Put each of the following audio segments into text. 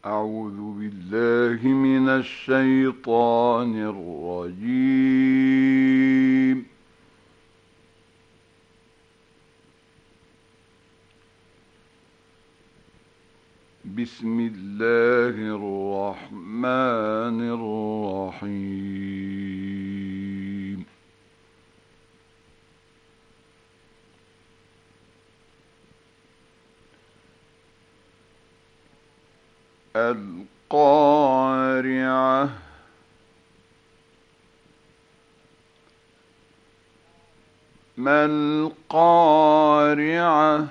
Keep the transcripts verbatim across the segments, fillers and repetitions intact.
أعوذ بالله من الشيطان الرجيم. بسم الله الرحمن الرحيم. القارعة ما القارعة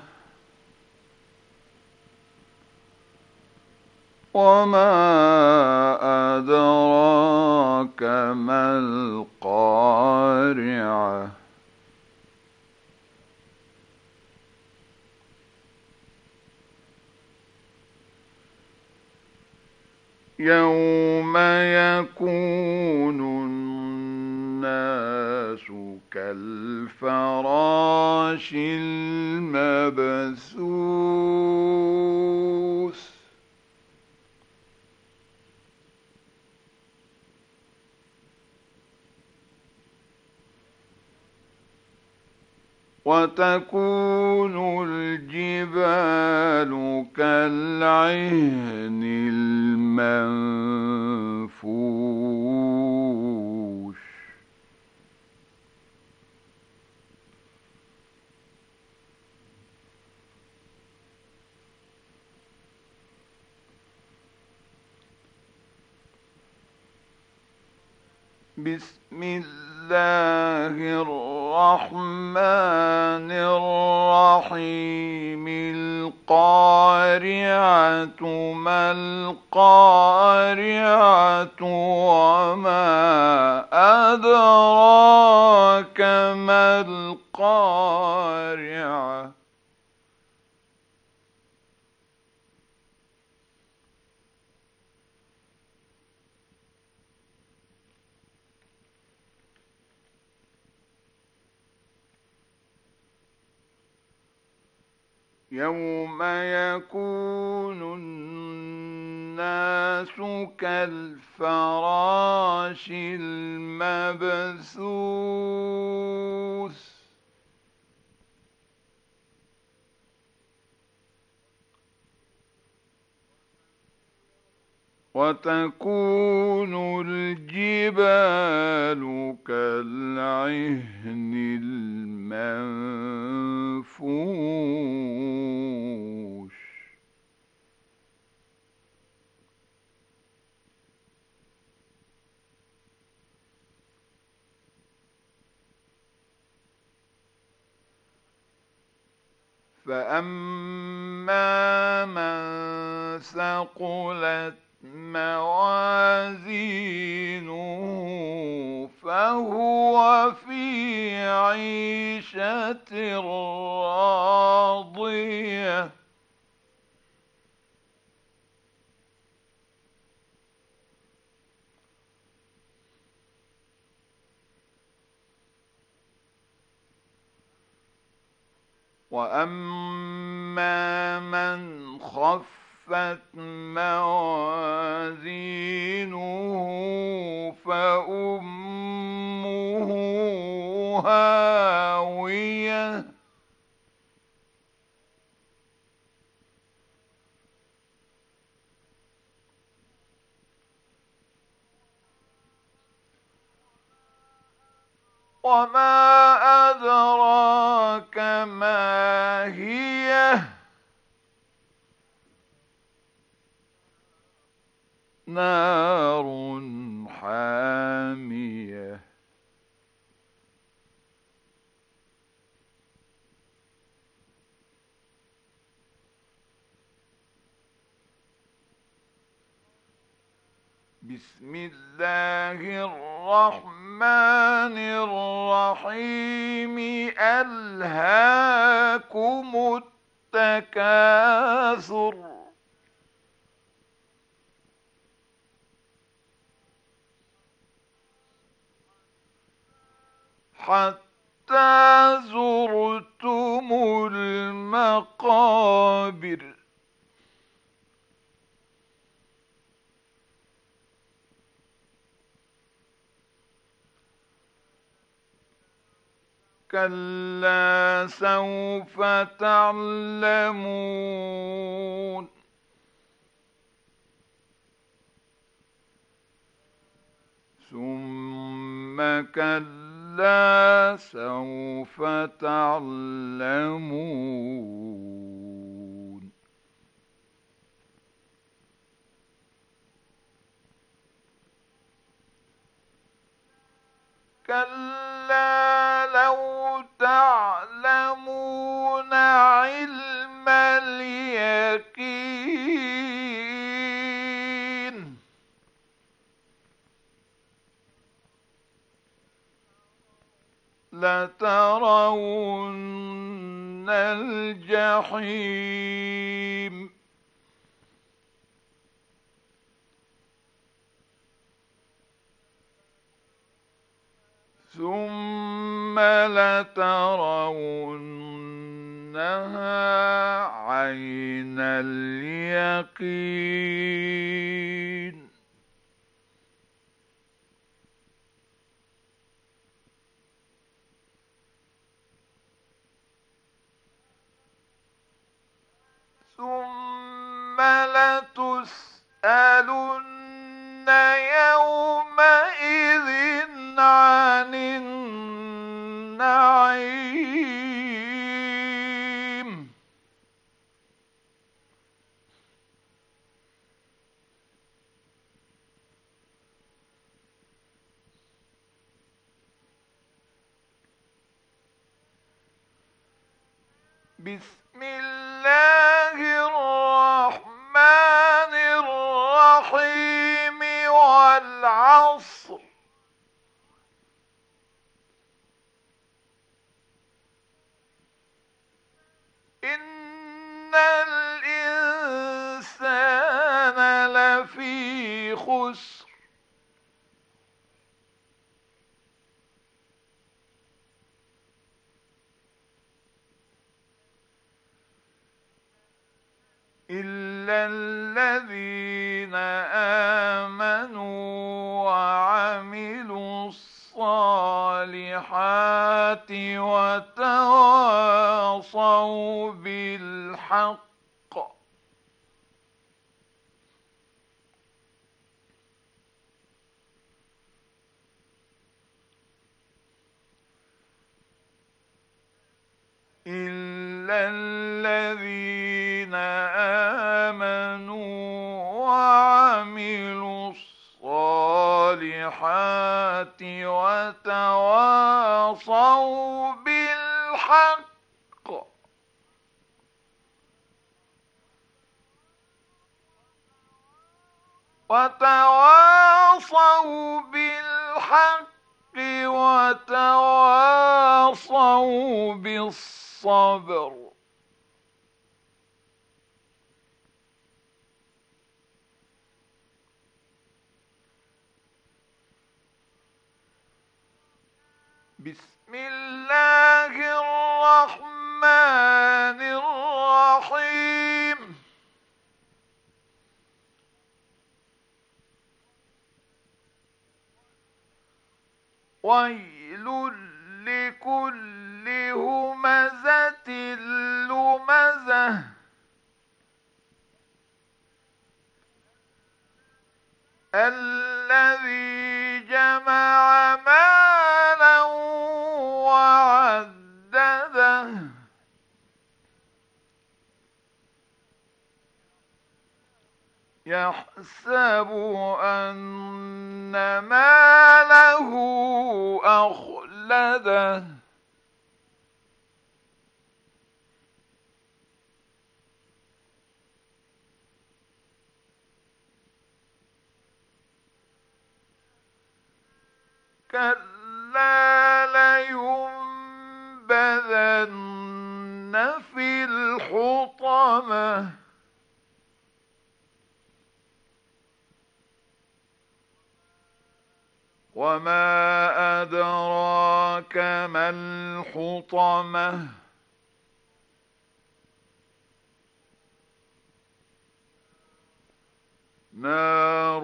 وما أدراك ما القارعة يوم يكون الناس كالفراش المبثوث وتكون الجبال كالعهن المنفوش بسم الله الرحمن الرحيم. القارعة ما القارعة وما أدراك ما القارعة يوم يكون الناس كالفراش المبثوث وتكون الجبال كالعهن المنفوش فأما من ثقلت موازينه فهو في عيشة راضية وأما من خفت موازينه فأمه هاوية وما أدراك ما هي نار حامية بسم الله الرحمن الرحيم. ألهاكم التكاثر حتى زرتم المقابر كلا سوف تعلمون ثم كلا سوف تعلمون كلا لو تعلمون علم اليقين لترون الجحيم ثم لترونها عين اليقين ثم لتسألن يومئذ عن النعيم بسم الله الرحمن الرحيم والعصر إن الإنسان لفي خسر إلا الذين آمنوا وعملوا الصالحات وتواصوا بالحق إلا الذين آمنوا وعملوا الصالحات وتواصوا بالحق وتواصوا بالحق وتواصوا بالصبر بسم الله الرحمن الرحيم ويل لكل همزة لمزة الذي جمع مالا وعدده يحسب أن ماله أخلده كلا لينبذن في الحطمة وما أدراك ما الحطمة نار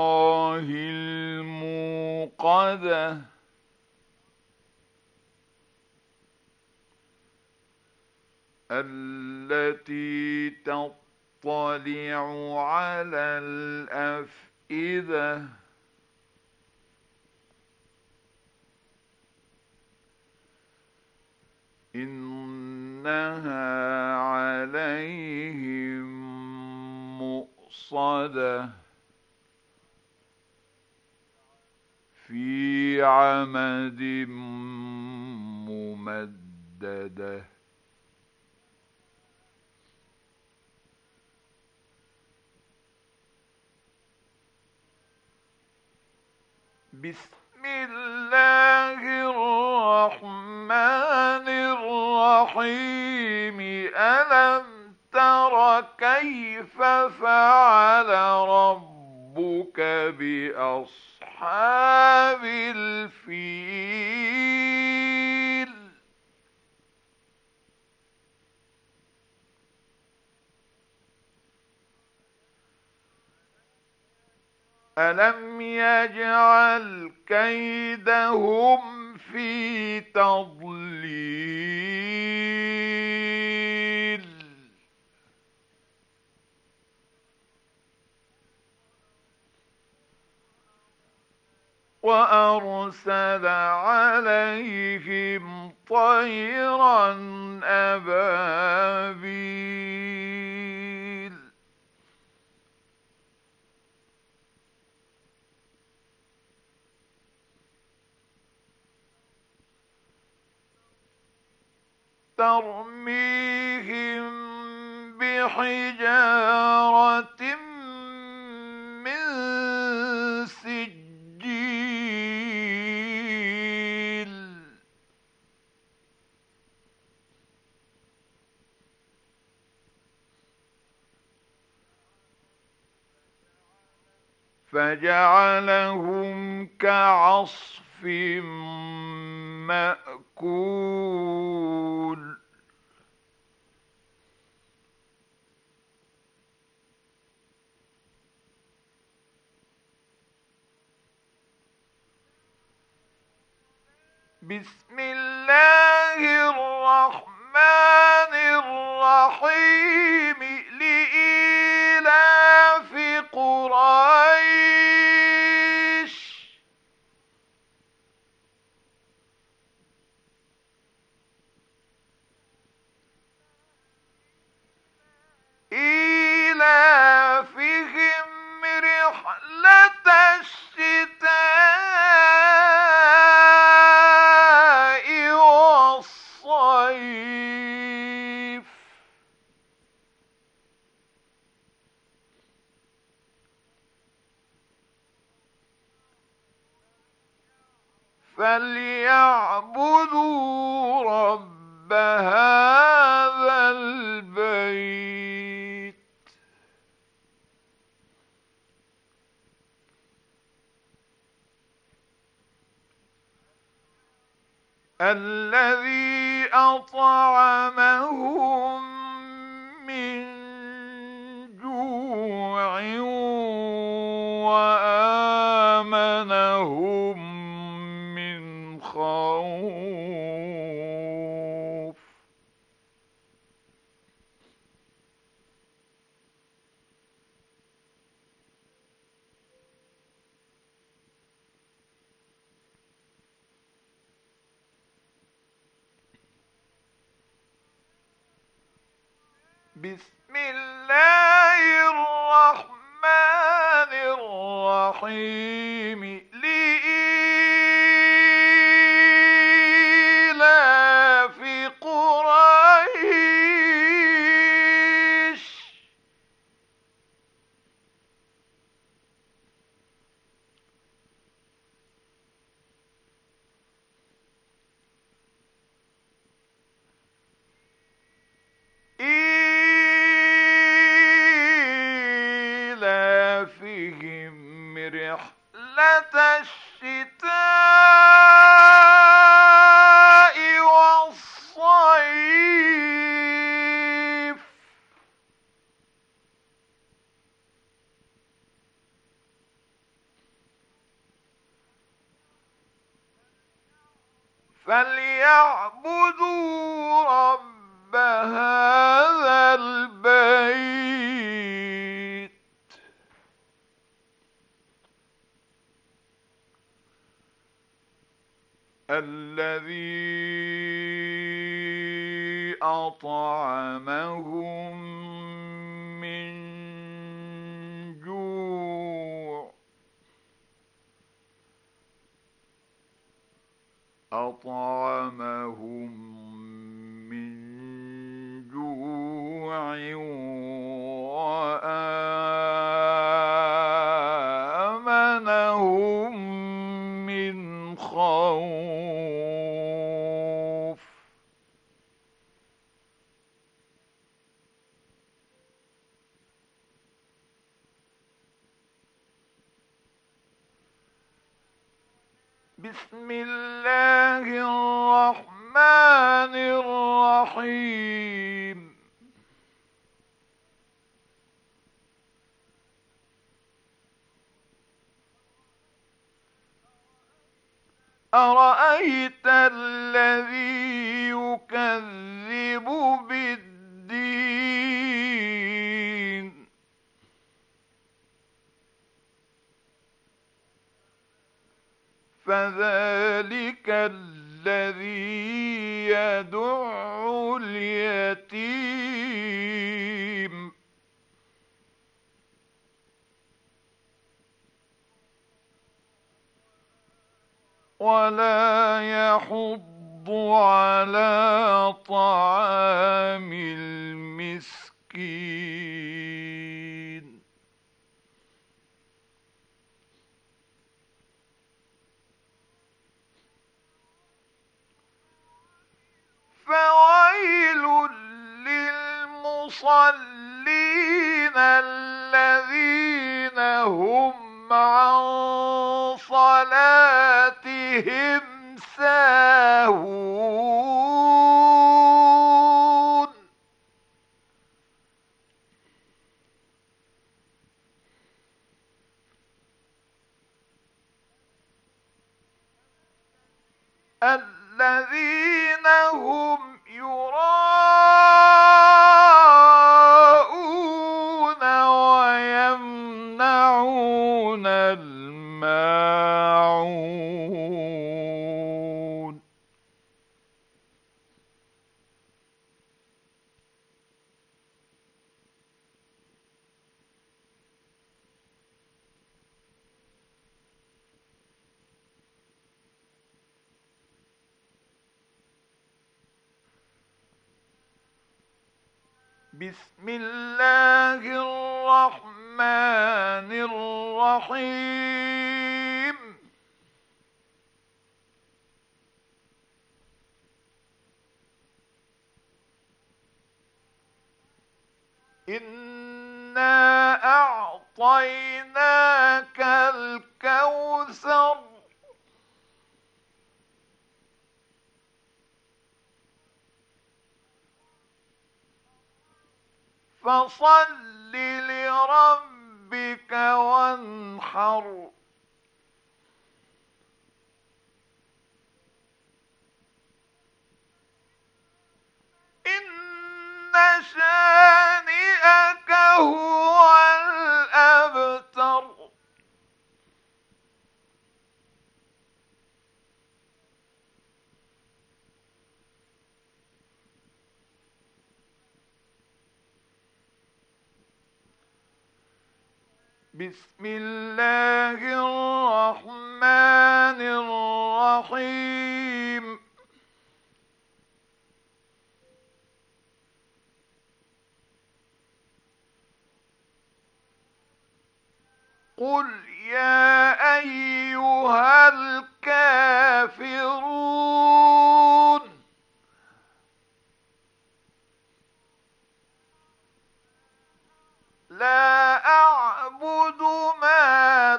الله الموقدة التي تطلع على الأفئدة إنها عليهم مؤصدة في عمد ممددة. بسم الله الرحمن الرحيم. ألم تر كيف فعل ربك بأصحاب الفيل؟ ألم يجعل كيدهم في تضليل وأرسل عليهم طيرا أبابيل ترميهم بحجارة من سجيل فجعلهم كعصف مأكول. بسم الله الرحمن الرحيم. لإيلاف قريش إيلافهم رحلة الشتاء والصيف فليعبدوا رب هذا البيت الذي أطعمهم من جوع وآمنهم من خوف. بسم الله الرحمن الرحيم. لإيلاف قريش إيلافهم رحلة الشتاء والصيف فليعبدوا رب هذا البيت الذي أطعمهم من جوع أطعمهم من جوع وآمنهم من خوف. بسم الله الرحمن الرحيم. أرأيت الذي يكذب بالدين فذلك الذي يدع اليتيم ولا يحض على طعام المسكين. فويل للمصلين الذين هم عن صلاتهم ساهون. الذين هم يراءون ويمنعون الماعون. بسم الله الرحمن الرحيم. إنا أعطيناك الكوثر فصل لربك وانحر. إن شانئك هو الأبتر. بسم الله الرحمن الرحيم. قل يا أيها الكافرون لا أعبد ما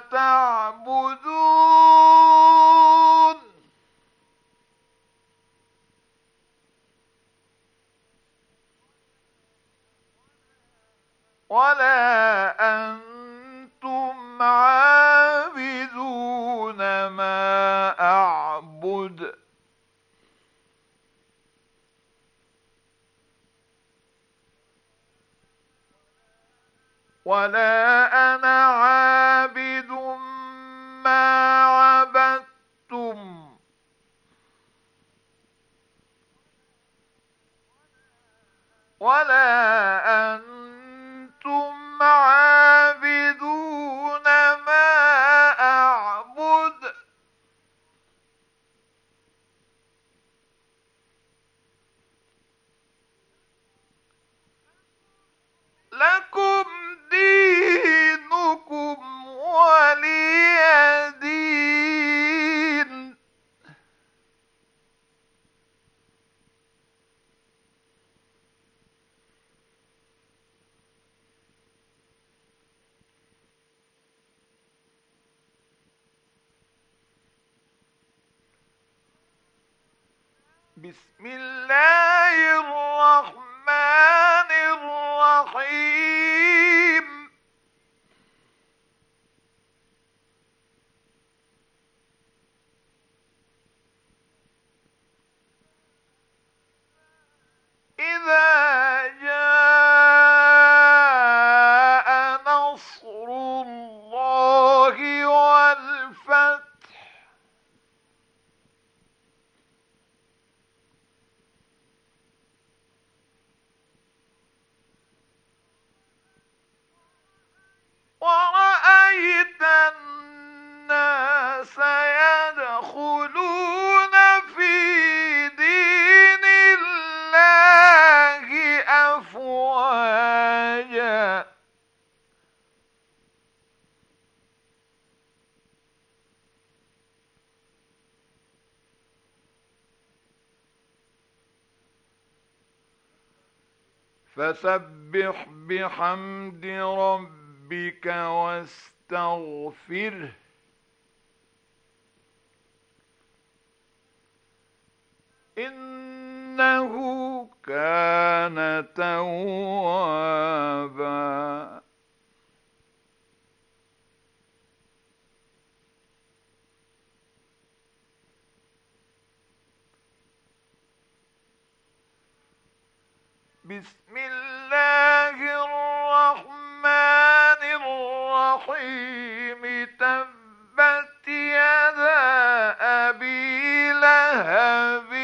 تعبدون ولا أنتم عابدون ما أعبد ولا أنا عابد ما عبدتم ولا أنتم عابدون ما أعبد. لكم دينكم ولي دين. بسم الله الرحمن الرحيم. إذا جاء نصر الله والفتح ورأيت الناس يدخلون في دين الله أفواجا. فسبح بحمد ربك واستغفره إنه كان توابا. بسم الله الرحمن الرحيم. تبت يدا أبي لهب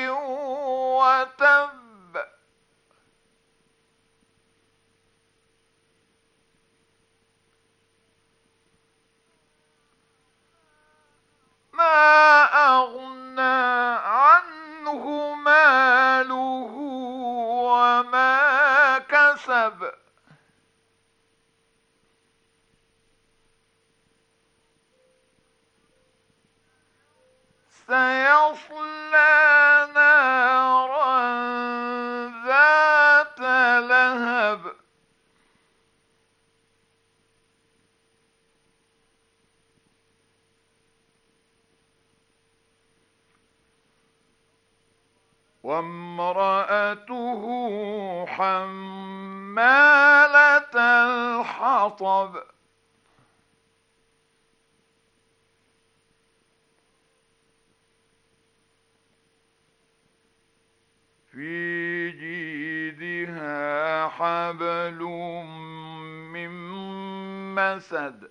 وتب. ما أغنى عنه ماله وما كسب. سيصلى نارا ذات لهب. وامرأته حمالة الحطب. في جيدها حبل من مسد.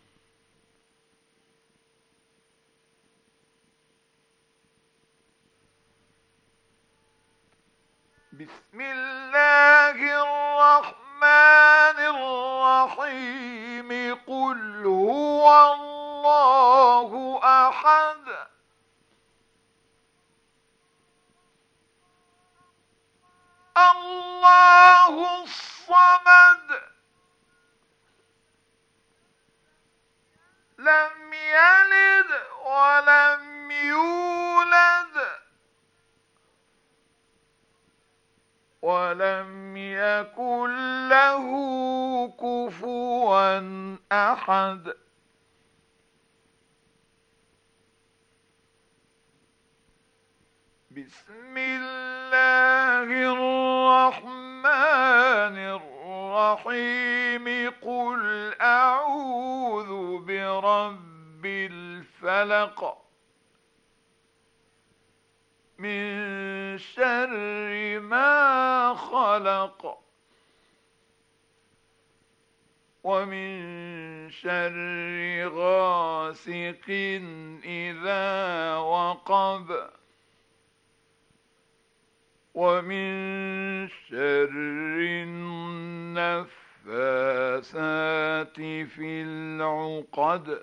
بسم الله الرحمن الرحيم. قل هو الله أحد الله الصمد لم يلد ولم يولد ولم يكن له كفوا أحد. بسم الله الرحمن الرحيم. قل أعوذ برب الفلق من شر ما خلق ومن شر غاسق إذا وقب ومن شر النفاثات في العقد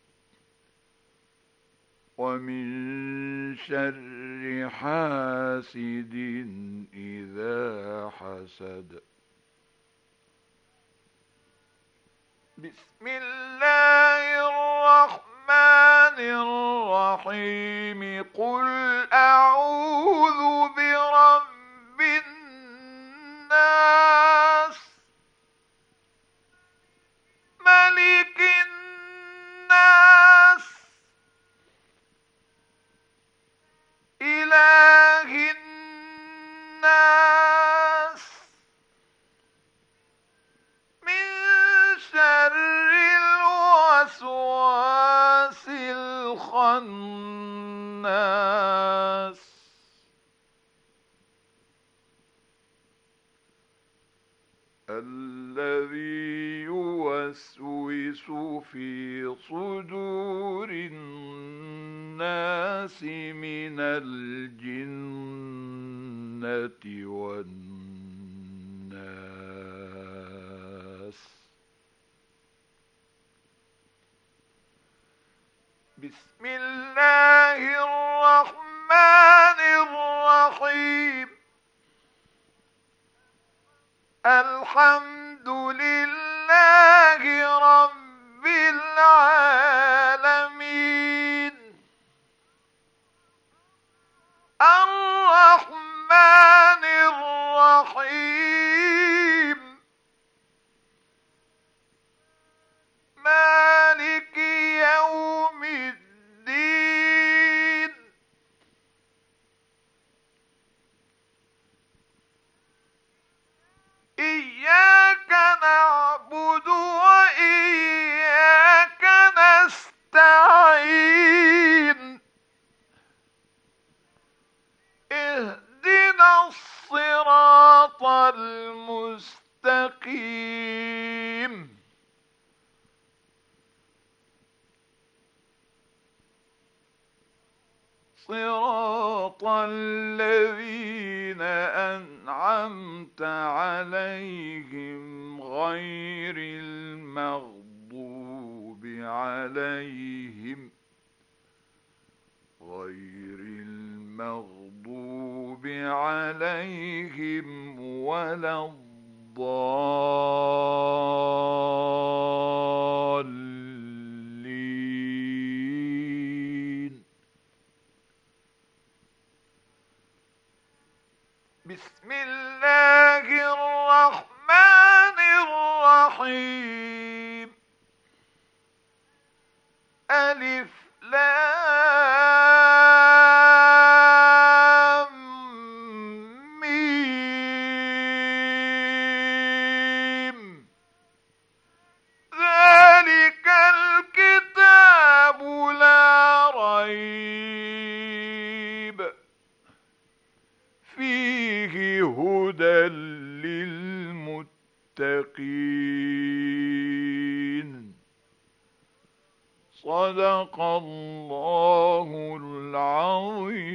ومن شر حاسد إذا حسد. بسم الله الرحمن الرحيم. قل أعوذ برب الناس ملك الناس إله الناس من شر الوسواس الخناس الذي يوسوس في صدور الناس من الجنة والناس. بسم الله الرحمن الرحيم. الحمد لله رب العالمين الرحمن الرحيم مالك يوم الدين إياك نعبد وإياك نستعين اهدنا الصراط المستقيم صراط الذين أنعمت عليهم غير المغضوب عليهم غير المغضوب عليهم ولا الضالين. بسم الله الرحمن الرحيم. ألف لام ميم ذلك الكتاب لا ريب فيه هدى للمتقين. صدق الله العظيم.